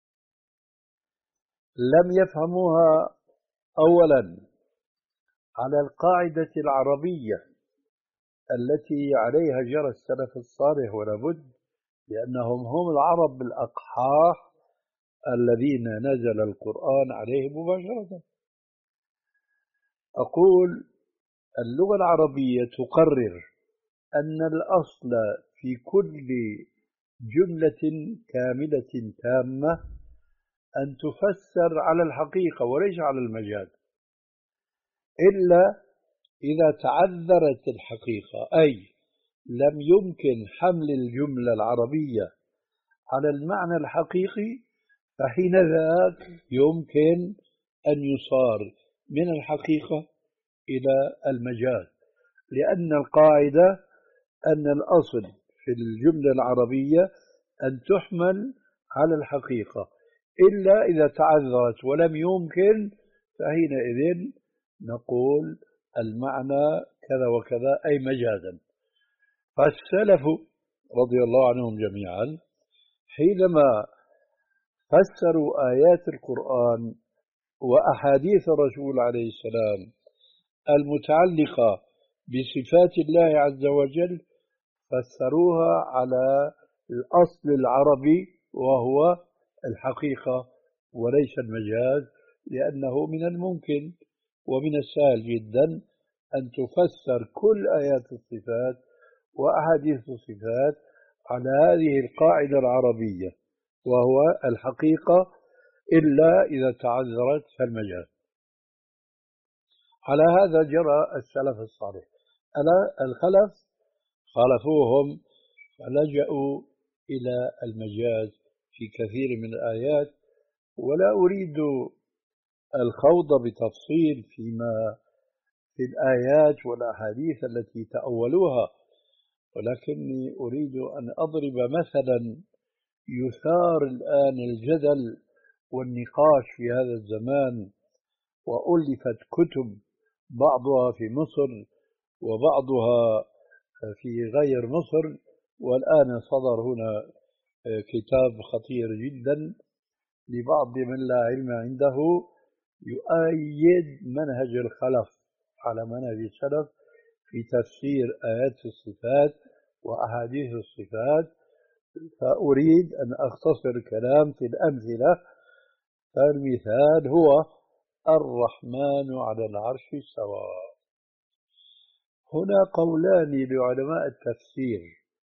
لم يفهموها أولا على القاعدة العربية التي عليها جرى السلف الصالح ولا بد، لأنهم هم العرب الأقحاح الذين نزل القرآن عليهم مباشرة. أقول اللغة العربية تقرر أن الأصل في كل جملة كاملة تامة أن تفسر على الحقيقة وليس على المجاز، إلا إذا تعذرت الحقيقة، أي لم يمكن حمل الجملة العربية على المعنى الحقيقي، فحين ذاك يمكن أن يصار من الحقيقة إلى المجاز، لأن القاعدة أن الأصل في الجملة العربية أن تحمل على الحقيقة، إلا إذا تعذرت ولم يمكن، فحينئذ نقول المعنى كذا وكذا أي مجازا. فالسلف رضي الله عنهم جميعا حينما فسروا آيات القرآن وأحاديث الرسول عليه السلام المتعلقة بصفات الله عز وجل فسروها على الأصل العربي وهو الحقيقة وليس المجاز، لأنه من الممكن ومن السهل جدا أن تفسر كل آيات الصفات وأحاديث الصفات على هذه القاعدة العربية وهو الحقيقة، إلا إذا تعذرت فالمجاز. على هذا جرى السلف الصالح. الخلف خالفوهم فلجأوا إلى المجاز في كثير من الآيات، ولا أريد الخوض بتفصيل فيما في الآيات والأحاديث التي تأولوها، ولكني أريد أن أضرب مثلا يثار الآن الجدل والنقاش في هذا الزمان، وألفت كتب بعضها في مصر وبعضها في غير مصر، والآن صدر هنا كتاب خطير جدا لبعض من لا علم عنده يؤيد منهج الخلف على منهج السلف في تفسير آيات الصفات وأحاديث الصفات. فأريد أن أختصر الكلام في الأمثلة. فالمثال هو الرحمن على العرش استوى. هنا قولان لعلماء التفسير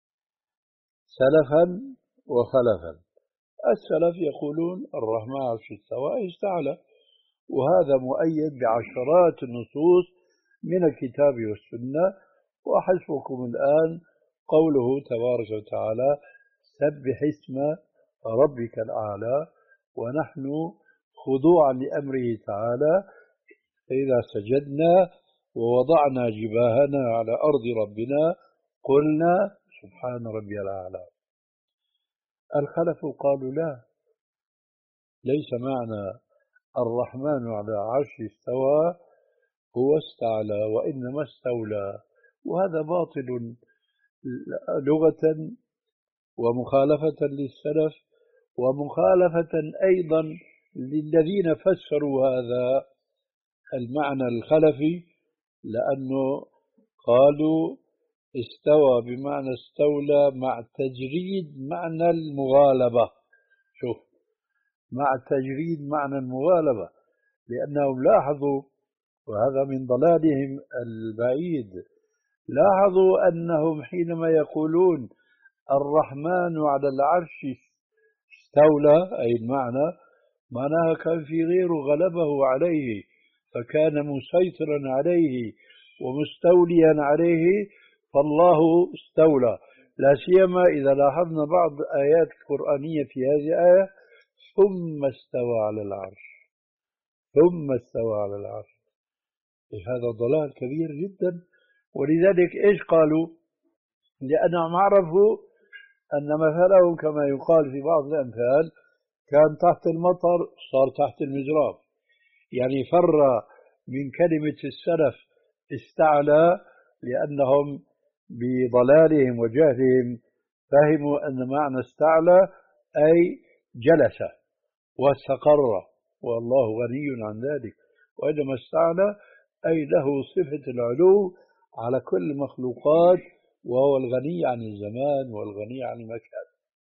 سلفا وخلفا. السلف يقولون الرحمن على العرش استوى استعلى، وهذا مؤيد بعشرات النصوص من الكتاب والسنة. وحسبكم الآن قوله تبارك وتعالى سبح اسم ربك الأعلى، ونحن خضوعا لأمره تعالى فإذا سجدنا ووضعنا جباهنا على أرض ربنا قلنا سبحان ربي الأعلى. الخلف قالوا لا، ليس معنى الرحمن على عرش استوى هو استعلى، وإنما استولى، وهذا باطل لغة ومخالفة للسلف ومخالفة أيضا للذين فسروا هذا المعنى الخلفي، لأنه قالوا استوى بمعنى استولى مع تجريد معنى المغالبة. شوف، مع تجريد معنى المغالبة، لأنهم لاحظوا، وهذا من ضلالهم البعيد، لاحظوا أنهم حينما يقولون الرحمن على العرش استولى، أي المعنى معناها كان في غيره غلبه عليه فكان مسيطرا عليه ومستوليا عليه، فالله استولى. لا سيما إذا لاحظنا بعض الآيات القرآنية في هذه الآية ثم استوى على العرش، ثم استوى على العرش، هذا ضلال كبير جدا. ولذلك إيش قالوا؟ لأنهم عرفوا أن مثلهم كما يقال في بعض الأمثال كان تحت المطر صار تحت المجراب، يعني فر من كلمة السلف استعلى، لأنهم بضلالهم وجهلهم فهموا أن معنى استعلى أي جلس واستقر، والله غني عن ذلك، وإنما استعلى أي له صفة العلو على كل المخلوقات، وهو الغني عن الزمان والغني عن المكان.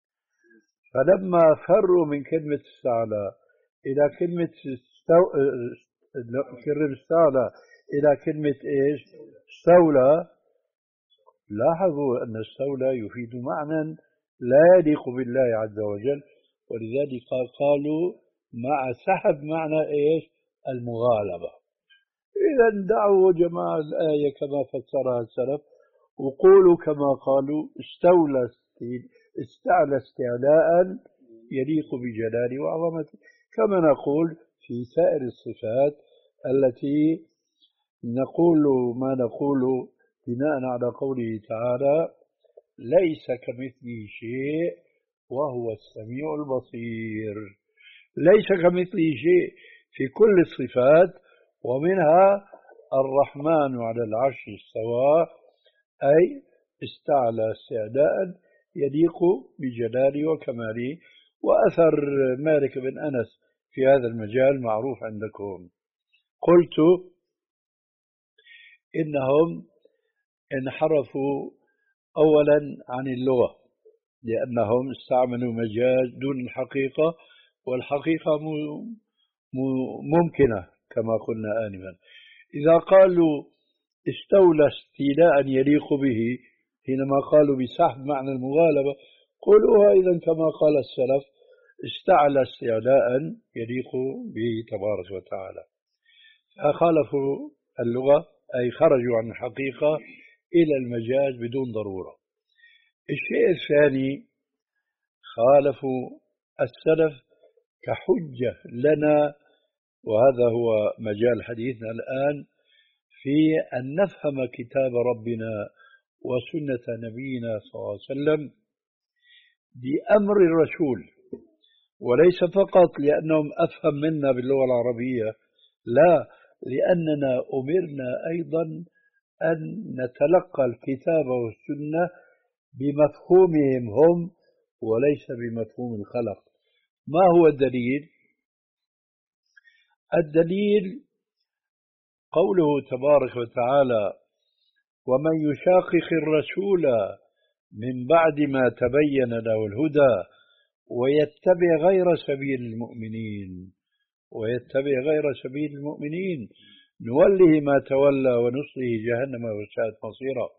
فلما فروا من كلمة استعلى إلى كلمة استو... كلمة استعلى إلى كلمة إيش؟ استولى، لاحظوا أن استولى يفيد معنى لا يليق بالله عز وجل، ولذلك قالوا مع سحب معنى إيش؟ المغالبة. إذا دعوا جماعة الآية كما فسرها السلف، وقولوا كما قالوا استولى استعلى استعلاء يليق بجلاله وعظمته، كما نقول في سائر الصفات التي نقول ما نقول بناء على قوله تعالى ليس كمثله شيء وهو السميع البصير. ليس كمثله شيء في كل الصفات، ومنها الرحمن على العرش استوى أي استعلى استعلاء يليق بجلاله وكماله. وأثر مالك بن أنس في هذا المجال معروف عندكم. قلت إنهم انحرفوا أولا عن اللغة، لأنهم استعملوا مجاز دون الحقيقة، والحقيقة ممكنة كما قلنا آنفا. إذا قالوا استولى استيلاء يليق به حينما قالوا بسحب معنى المغالبة، قولوها إذا كما قال السلف استعلى استعلاء يليق به تبارك وتعالى. فخالفوا اللغة أي خرجوا عن الحقيقة إلى المجاز بدون ضرورة. الشيء الثاني خالفوا السلف كحجة لنا، وهذا هو مجال حديثنا الآن، في أن نفهم كتاب ربنا وسنة نبينا صلى الله عليه وسلم بأمر الرسول، وليس فقط لأنهم أفهم منا باللغة العربية، لا، لأننا أمرنا أيضا أن نتلقى الكتاب والسنة بمفهومهم هم وليس بمفهوم الخلق. ما هو الدليل؟ الدليل قوله تبارك وتعالى ومن يشاقق الرسول من بعد ما تبين له الهدى ويتبع غير سبيل المؤمنين ويتبع غير سبيل المؤمنين نوله ما تولى ونصله جهنم وساءت مصيرا.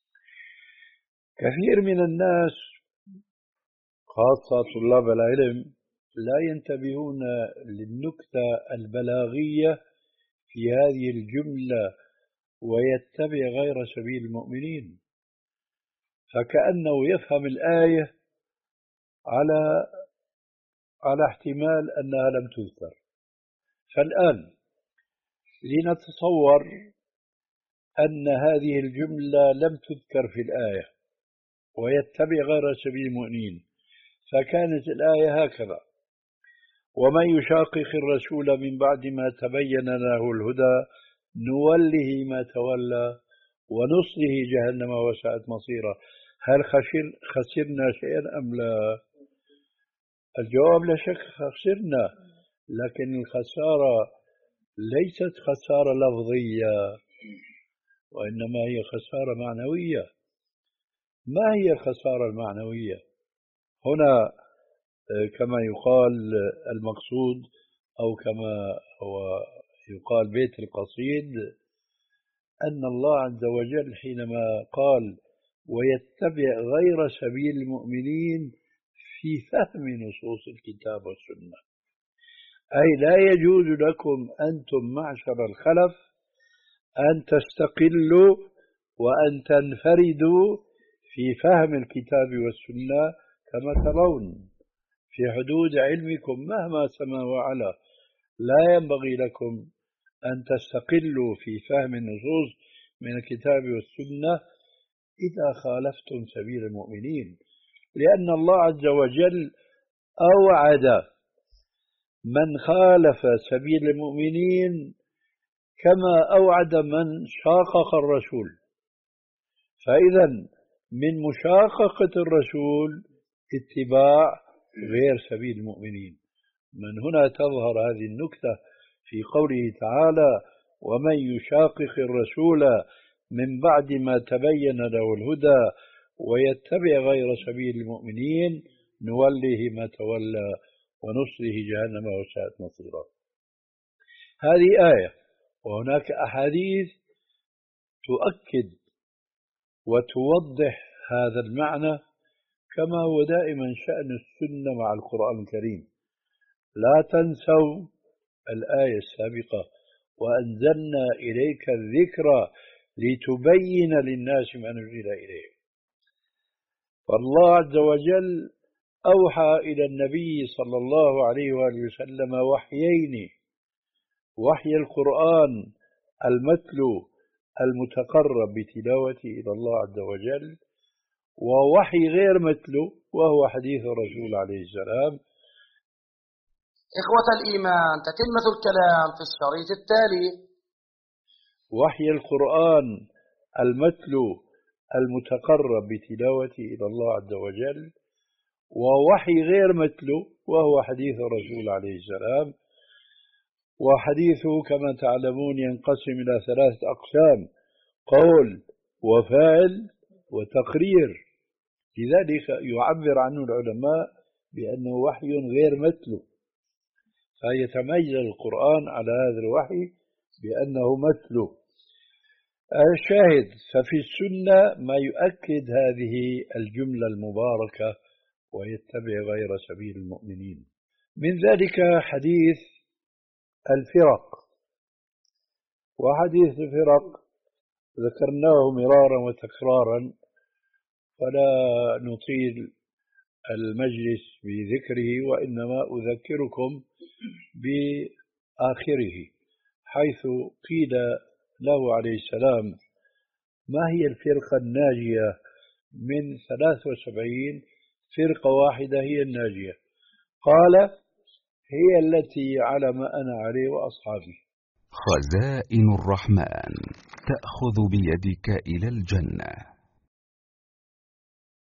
كثير من الناس خاصة طلاب العلم لا ينتبهون للنكتة البلاغية في هذه الجملة ويتبع غير سبيل المؤمنين، فكأنه يفهم الآية على على احتمال أنها لم تذكر. فالآن لنتصور أن هذه الجملة لم تذكر في الآية ويتبع غير سبيل المؤمنين، فكانت الآية هكذا: ومن يشاقق الرسول من بعد ما تبين له الهدى نوله ما تولى ونصله جهنم وساءت مصيرا. هل خسر خسرنا شيئا أم لا؟ الجواب لا شك خسرنا، لكن الخسارة ليست خسارة لفظية، وإنما هي خسارة معنوية. ما هي الخسارة المعنوية؟ هنا كما يقال المقصود، أو كما هو يقال بيت القصيد، أن الله عز وجل حينما قال ويتبع غير سبيل المؤمنين في فهم نصوص الكتاب والسنة، أي لا يجوز لكم أنتم معشر الخلف أن تستقلوا وأن تنفردوا في فهم الكتاب والسنة كما ترون في حدود علمكم مهما سما وعلا. لا ينبغي لكم أن تستقلوا في فهم النصوص من الكتاب والسنة إذا خالفتم سبيل المؤمنين، لأن الله عز وجل أوعد من خالف سبيل المؤمنين كما أوعد من شاقق الرسول. فإذا من مشاققة الرسول اتباع غير سبيل المؤمنين. من هنا تظهر هذه النكتة في قوله تعالى ومن يشاقق الرسول من بعد ما تبين له الهدى ويتبع غير سبيل المؤمنين نوله ما تولى ونصله جهنم وساءت مصيرا. هذه آية، وهناك أحاديث تؤكد وتوضح هذا المعنى، كما هو دائما شأن السنة مع القرآن الكريم. لا تنسوا الآية السابقة وأنزلنا إليك الذكر لتبين للناس ما نزل إليهم. فالله عز وجل أوحى إلى النبي صلى الله عليه وآله وسلم وحيين: وحي القرآن المتلو المتقرب بتلاوته إلى الله عز وجل، ووحي غير متلو وهو حديث الرسول عليه السلام. إخوة الإيمان، تتمة الكلام في الشريط التالي. وحي القرآن المتلو المتقرب بتلاوته إلى الله عز وجل، ووحي غير متلو وهو حديث الرسول عليه السلام. وحديثه كما تعلمون ينقسم إلى ثلاثة أقسام: قول وفعل وتقرير. لذلك يعبر عنه العلماء بأنه وحي غير متلو، فيتميز القرآن على هذا الوحي بأنه متلو. الشاهد ففي السنة ما يؤكد هذه الجملة المباركة: ويتبع غير سبيل المؤمنين. من ذلك حديث الفرق. وحديث الفرق ذكرناه مرارا وتكرارا، فلا نطيل المجلس بذكره، وإنما أذكركم بآخره، حيث قيل له عليه السلام: ما هي الفرقة الناجية؟ من ثلاث وسبعين فرقة واحدة هي الناجية. قال: هي التي على ما أنا عليه وأصحابي. خزائن الرحمن تأخذ بيدك إلى الجنة.